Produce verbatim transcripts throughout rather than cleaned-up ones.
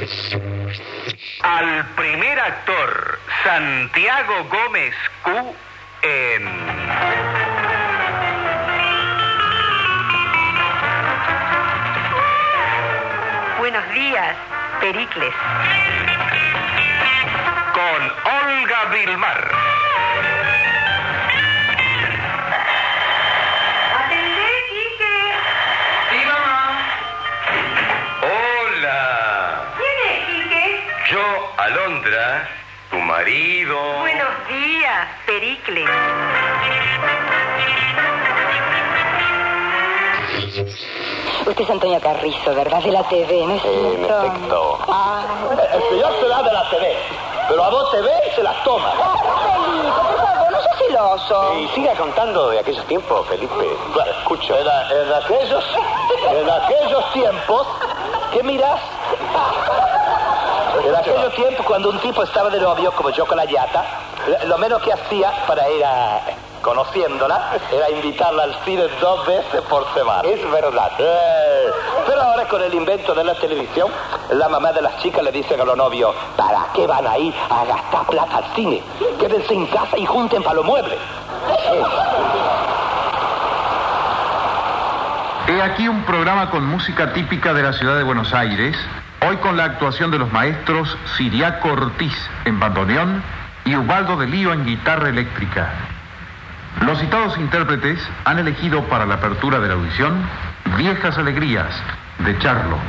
Al primer actor, Santiago Gómez Q, en... Buenos días, Pericles. Con Olga Vilmar. ¡Atendé, Quique! Sí, mamá. Hola. ¿Quién es, Quique? Yo, Alondra, tu marido. Buenos días, Pericles. Usted es Antonio Carrizo, ¿verdad? De la T V, ¿no es cierto? En efecto. Ah, El señor se da de la T V, pero a vos T V se las toma. Felipe, por favor, no seas celoso. Y siga contando de aquellos tiempos, Felipe. Bueno, escucho. En, en aquellos, en aquellos tiempos, ¿qué miras? En aquellos tiempos, cuando un tipo estaba de novio, como yo con la Yata, lo menos que hacía para ir a... conociéndola, era invitarla al cine dos veces por semana. Es verdad. Eh, pero ahora con el invento de la televisión, la mamá de las chicas le dicen a los novios, ¿para qué van a ir a gastar plata al cine? Quédense en casa y junten para los muebles. He aquí un programa con música típica de la ciudad de Buenos Aires, hoy con la actuación de los maestros Ciriaco Ortiz en bandoneón y Ubaldo de Lío en guitarra eléctrica. Los citados intérpretes han elegido para la apertura de la audición Viejas Alegrías, de Charlo.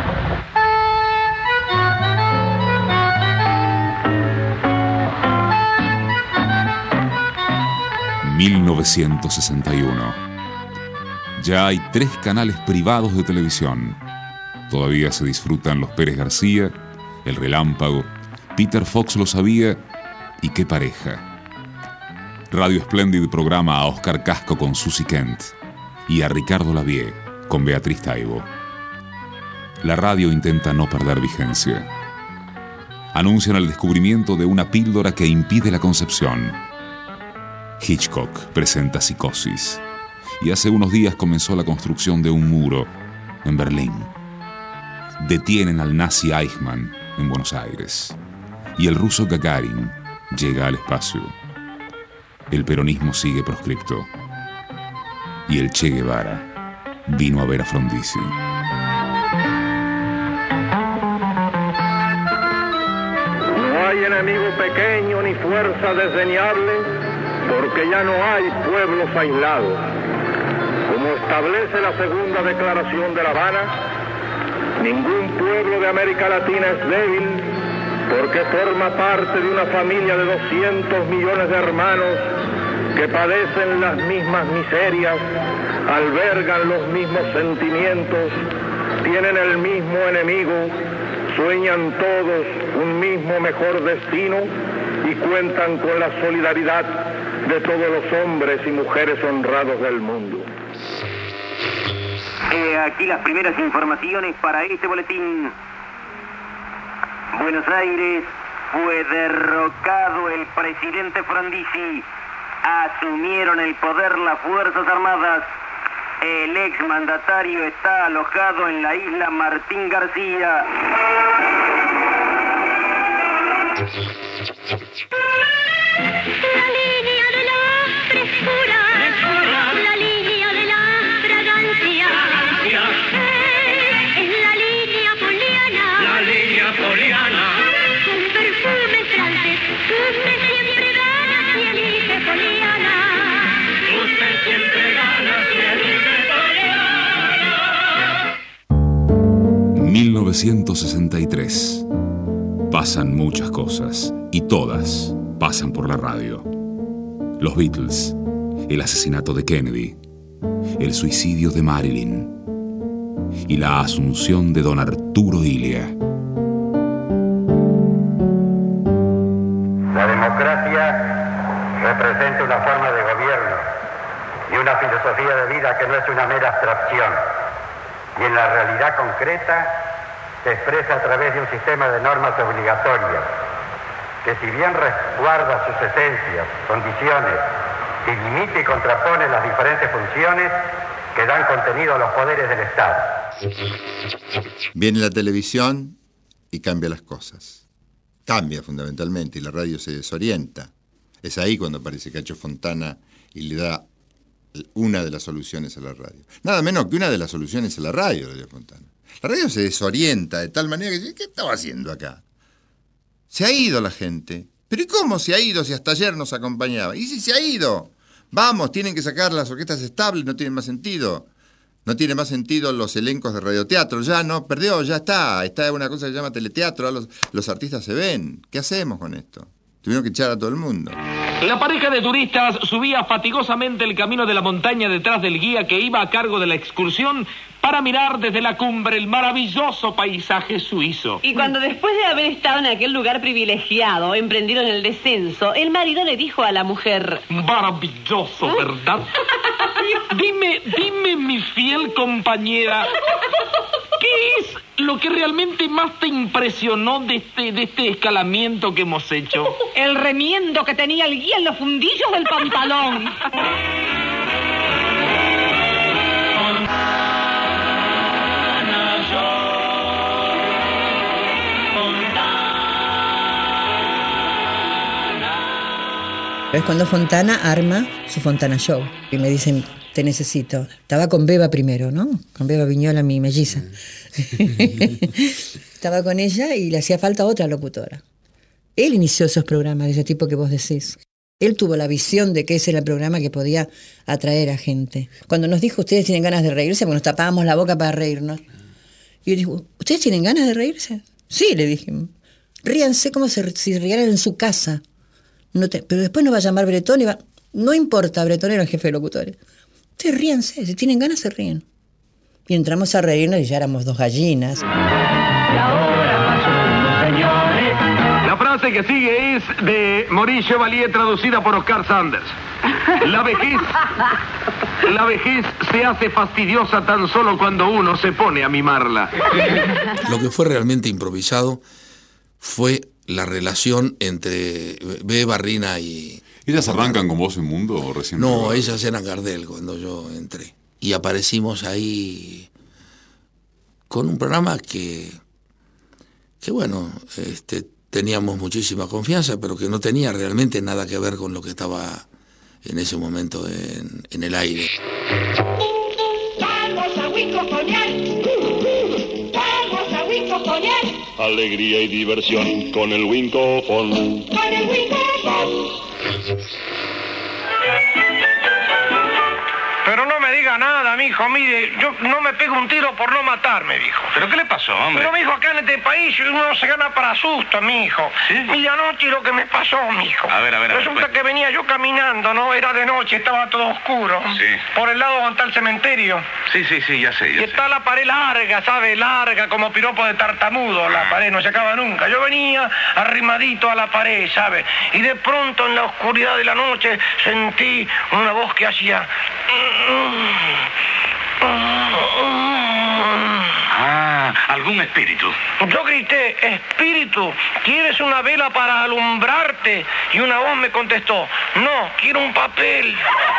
mil novecientos sesenta y uno. Ya hay tres canales privados de televisión. Todavía se disfrutan los Pérez García, El Relámpago, Peter Fox lo sabía y Qué pareja. Radio Splendid programa a Oscar Casco con Susie Kent y a Ricardo Lavie con Beatriz Taibo. La radio intenta no perder vigencia. Anuncian el descubrimiento de una píldora que impide la concepción. Hitchcock presenta Psicosis y hace unos días comenzó la construcción de un muro en Berlín. Detienen al nazi Eichmann en Buenos Aires y el ruso Gagarin llega al espacio. El peronismo sigue proscripto y el Che Guevara vino a ver a Frondizi. No hay enemigo pequeño ni fuerza desdeñable, porque ya no hay pueblos aislados. Como establece la segunda declaración de La Habana, ningún pueblo de América Latina es débil, porque forma parte de una familia de doscientos millones de hermanos que padecen las mismas miserias, albergan los mismos sentimientos, tienen el mismo enemigo, sueñan todos un mismo mejor destino y cuentan con la solidaridad de todos los hombres y mujeres honrados del mundo. Eh, aquí las primeras informaciones para este boletín. Buenos Aires, fue derrocado el presidente Frondizi. Asumieron el poder las Fuerzas Armadas. El exmandatario está alojado en la isla Martín García. La línea de la frescura, la línea de la fragancia, es la línea poliana, la línea poliana, con perfume francés, usted siempre gana si elige poliana, usted siempre gana si elige poliana. mil novecientos sesenta y tres. Pasan muchas cosas y todas pasan por la radio. Los Beatles, el asesinato de Kennedy, el suicidio de Marilyn y la asunción de don Arturo Illia. La democracia representa una forma de gobierno y una filosofía de vida que no es una mera abstracción, y en la realidad concreta se expresa a través de un sistema de normas obligatorias que, si bien resguarda sus esencias, condiciones y limita y contrapone las diferentes funciones que dan contenido a los poderes del Estado. Viene la televisión y cambia las cosas. Cambia fundamentalmente y la radio se desorienta. Es ahí cuando aparece Cacho Fontana y le da una de las soluciones a la radio. Nada menos que una de las soluciones a la radio, Cacho Fontana. La radio se desorienta de tal manera que dice, ¿qué estaba haciendo acá? Se ha ido la gente. ¿Pero y cómo se ha ido si hasta ayer nos acompañaba? ¿Y si se ha ido? Vamos, tienen que sacar las orquestas estables, no tienen más sentido. No tiene más sentido los elencos de radioteatro. Ya no, perdió, ya está. Está una cosa que se llama teleteatro. Los, los artistas se ven. ¿Qué hacemos con esto? Tuvieron que echar a todo el mundo. La pareja de turistas subía fatigosamente el camino de la montaña detrás del guía que iba a cargo de la excursión para mirar desde la cumbre el maravilloso paisaje suizo. Y cuando después de haber estado en aquel lugar privilegiado, emprendieron el descenso, el marido le dijo a la mujer... Maravilloso, ¿verdad? Dime, dime, mi fiel compañera, ¿qué es lo que realmente más te impresionó de este, de este escalamiento que hemos hecho? El remiendo que tenía el guía en los fundillos del pantalón. Es cuando Fontana arma su Fontana Show. Y me dicen, te necesito. Estaba con Beba primero, ¿no? Con Beba Viñola, mi melliza. Estaba con ella y le hacía falta otra locutora. Él inició esos programas de ese tipo que vos decís. Él tuvo la visión de que ese era el programa que podía atraer a gente. Cuando nos dijo, ustedes tienen ganas de reírse, porque nos tapábamos la boca para reírnos. Y yo digo, ¿ustedes tienen ganas de reírse? Sí, le dije. Ríanse como si se rieran en su casa. No te, pero después nos va a llamar Bretón y va... No importa, Bretón era el jefe de locutores. Ustedes ríanse, si tienen ganas se ríen. Y entramos a reírnos y ya éramos dos gallinas. La frase que sigue es de Maurice Chevalier, traducida por Oscar Sanders. La vejez, la vejez se hace fastidiosa tan solo cuando uno se pone a mimarla. Lo que fue realmente improvisado fue la relación entre Beba, Rina y... ¿Ellas arrancan con Voz en Mundo o recién? No, probadas? ellas eran Gardel cuando yo entré. Y aparecimos ahí con un programa que, que bueno, este, teníamos muchísima confianza, pero que no tenía realmente nada que ver con lo que estaba en ese momento en, en el aire. Vamos a Huico Coñal. Vamos a Huico Coñal. Alegría y diversión con el Wincofon. Con el Wincofon. Pero no me diga nada, mijo, mire, yo no me pego un tiro por no matarme, mijo. ¿Pero qué le pasó, hombre? Pero, mijo, acá en este país uno se gana para susto, mijo. ¿Sí? Mire, anoche lo que me pasó, mijo. A ver, a ver, a ver. Resulta pues. que venía yo caminando, ¿no? Era de noche, estaba todo oscuro. Sí. Por el lado donde está el cementerio. Sí, sí, sí, ya sé, ya Y sé. está la pared larga, ¿sabe? Larga, como piropo de tartamudo, la pared, no se acaba nunca. Yo venía arrimadito a la pared, ¿sabe? Y de pronto, en la oscuridad de la noche, sentí una voz que hacía... Ah, algún espíritu. Yo grité, espíritu, ¿quieres una vela para alumbrarte? Y una voz me contestó, no, quiero un papel.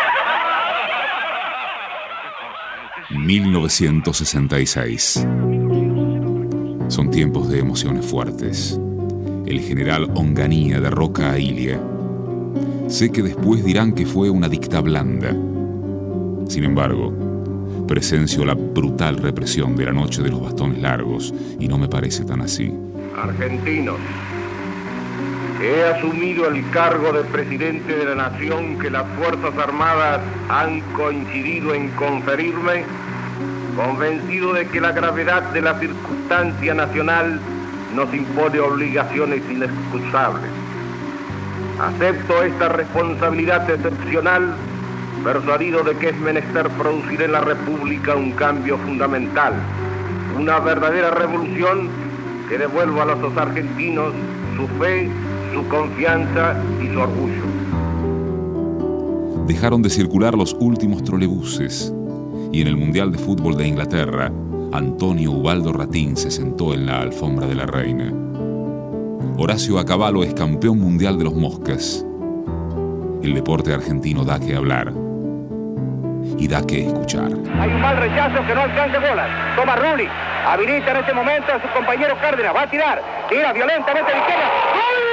mil novecientos sesenta y seis. Son tiempos de emociones fuertes. El general Onganía derroca a Ilia. Sé que después dirán que fue una dicta blanda. Sin embargo, presencio la brutal represión de la noche de los bastones largos y no me parece tan así. Argentinos, he asumido el cargo de presidente de la nación que las Fuerzas Armadas han coincidido en conferirme, convencido de que la gravedad de la circunstancia nacional nos impone obligaciones inexcusables. Acepto esta responsabilidad excepcional, persuadido de que es menester producir en la República un cambio fundamental, una verdadera revolución que devuelva a los argentinos su fe, su confianza y su orgullo. Dejaron de circular los últimos trolebuses y en el Mundial de Fútbol de Inglaterra, Antonio Ubaldo Ratín se sentó en la alfombra de la reina. Horacio Acabalo es campeón mundial de los moscas. El deporte argentino da que hablar. y da que escuchar. Hay un mal rechazo que no alcanza bolas. Toma Rulli. Habilita en este momento a su compañero Cárdenas. Va a tirar. Tira violentamente a la izquierda. ¡Gol!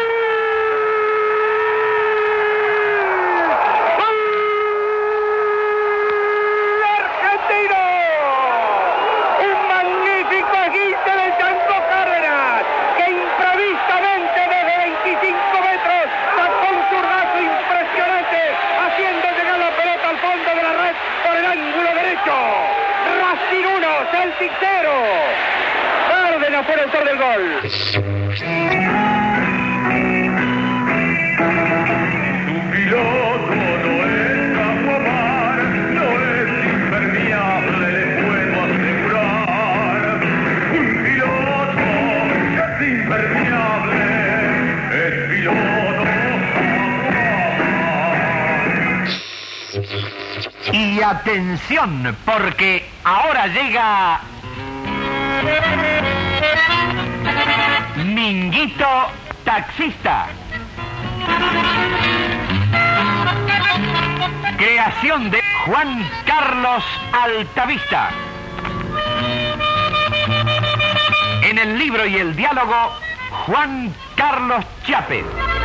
Celtic cero. Cárdenas fue el autor del gol. Tu piloto no es aguamar, no es impermeable, le puedo asegurar. Un piloto es impermeable, es piloto aguamar. Y atención, porque ahora llega Minguito Taxista. Creación de Juan Carlos Altavista. En el libro y el diálogo, Juan Carlos Chiape.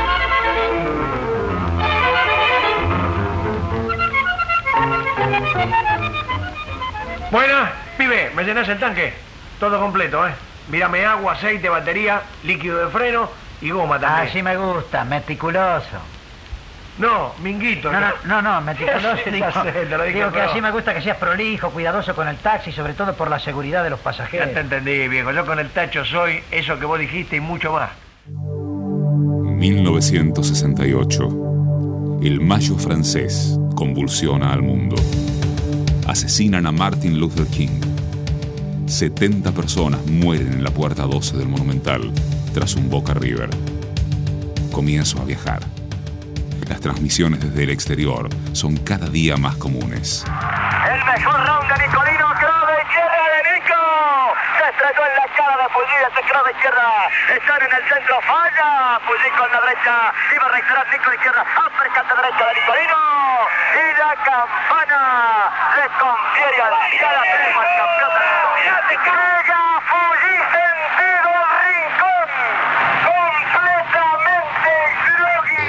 Buena, pibe, ¿me llenas el tanque? Todo completo, ¿eh? Mírame agua, aceite, batería, líquido de freno y goma también. Así me gusta, meticuloso. No, Minguito. No, no, no, no meticuloso. Ya sé, te lo dije. Digo que así me gusta que seas prolijo, cuidadoso con el taxi, sobre todo por la seguridad de los pasajeros. Ya te entendí, viejo. Yo con el tacho soy eso que vos dijiste y mucho más. mil novecientos sesenta y ocho. El Mayo francés convulsiona al mundo. Asesinan a Martin Luther King. setenta personas mueren en la puerta doce del Monumental tras un Boca River. Comienzo a viajar. Las transmisiones desde el exterior son cada día más comunes. El mejor round de Nicolino, cross de izquierda de Nico. Se estrelló en la cara de Pulli, ese cross de izquierda. Están en el centro, falla. Pulli con la derecha. Iba a reiterar Nico de izquierda. Uppercut de derecha de Nicolino. Y la campana le confiere al cada primo al campeón de la comunidad. Llega Pulli sentido rincón. Completamente groggy.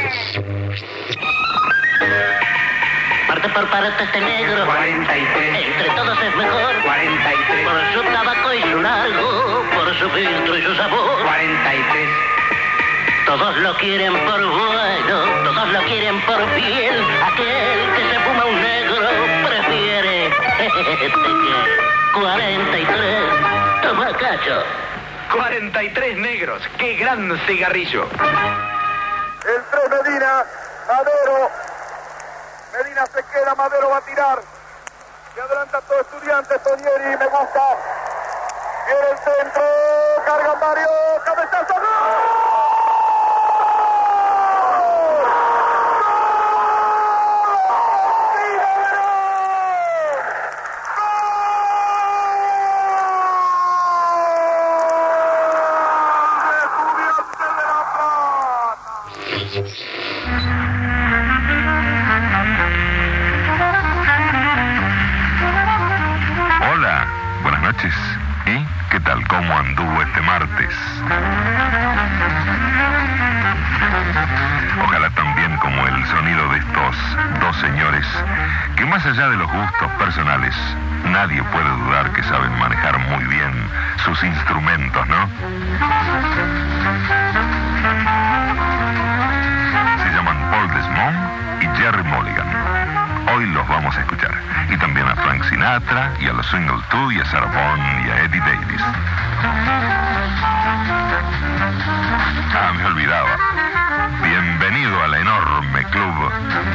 Parte por parte este negro. cuarenta y tres. Entre todos es mejor. cuarenta y tres. Por su tabaco y su largo. Por su filtro y su sabor. cuarenta y tres. Todos lo quieren por bueno. Todos lo quieren por bien. Aquel que se fuma un negro prefiere. cuarenta y tres. Toma cacho. cuarenta y tres negros. ¡Qué gran cigarrillo! El tres Medina, Madero. Medina se queda, Madero va a tirar. Se adelanta todo Estudiantes, Tonieri, me gusta. Viene el centro, carga Mario, cabezazo, ¡gol! Hola, buenas noches. ¿Y qué tal? ¿Cómo anduvo este martes? Ojalá también como el sonido de estos dos señores, que más allá de los gustos personales, nadie puede dudar que saben manejar muy bien sus instrumentos, ¿no? Se llaman Paul Desmond y Jerry Mulligan. Hoy los vamos a escuchar. Y también a Frank Sinatra, y a los Single Two, y a Sarah Vaughan, y a Eddie Davis. Ah, me olvidaba. Bienvenido al enorme club.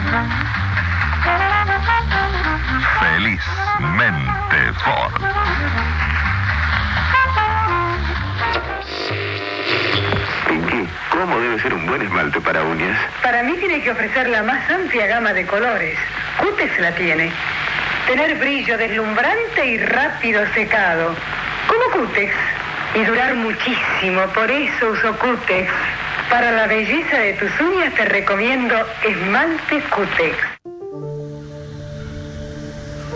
Felizmente Ford. Pinky, ¿cómo debe ser un buen esmalte para uñas? Para mí tiene que ofrecer la más amplia gama de colores. Cutex la tiene. Tener brillo deslumbrante y rápido secado. Como Cutex. Y durar muchísimo, por eso uso Cutex. Para la belleza de tus uñas te recomiendo esmalte Cutex.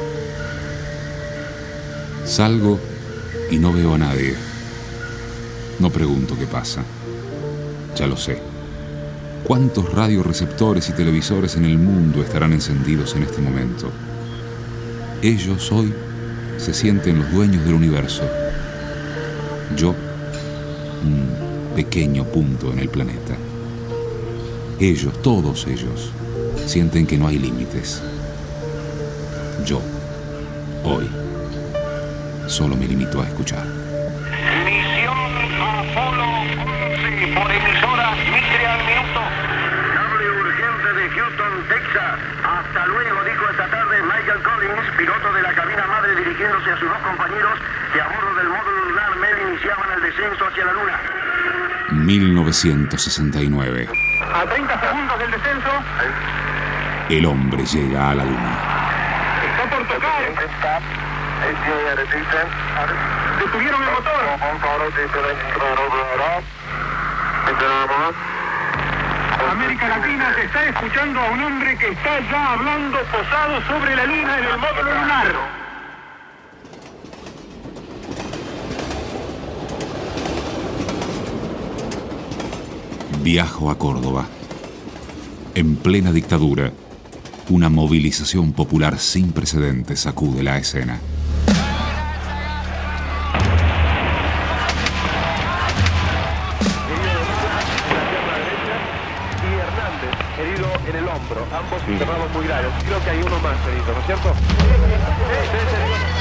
Salgo y no veo a nadie. No pregunto qué pasa. Ya lo sé. ¿Cuántos radioreceptores y televisores en el mundo estarán encendidos en este momento? Ellos hoy se sienten los dueños del universo. Yo, un pequeño punto en el planeta. Ellos, todos ellos, sienten que no hay límites. Yo, hoy, solo me limito a escuchar. Misión Apolo once por emisora Mitre al minuto. Cable urgente de Houston, Texas. Hasta luego, dijo esta tarde Michael Collins, piloto de la cabina madre, dirigiéndose a sus dos compañeros que a bordo del módulo lunar Mel iniciaban el descenso hacia la luna. mil novecientos sesenta y nueve. A treinta segundos del descenso. El hombre llega a la luna. Está por tocar. Detuvieron el motor. América Latina, se está escuchando a un hombre que está ya hablando posado sobre la luna en el módulo lunar. Viajo a Córdoba. En plena dictadura, una movilización popular sin precedentes sacude la escena. Y Hernández, herido en el hombro, ambos internados muy graves. Creo que hay uno más herido, ¿no es cierto? Sí, sí, sí.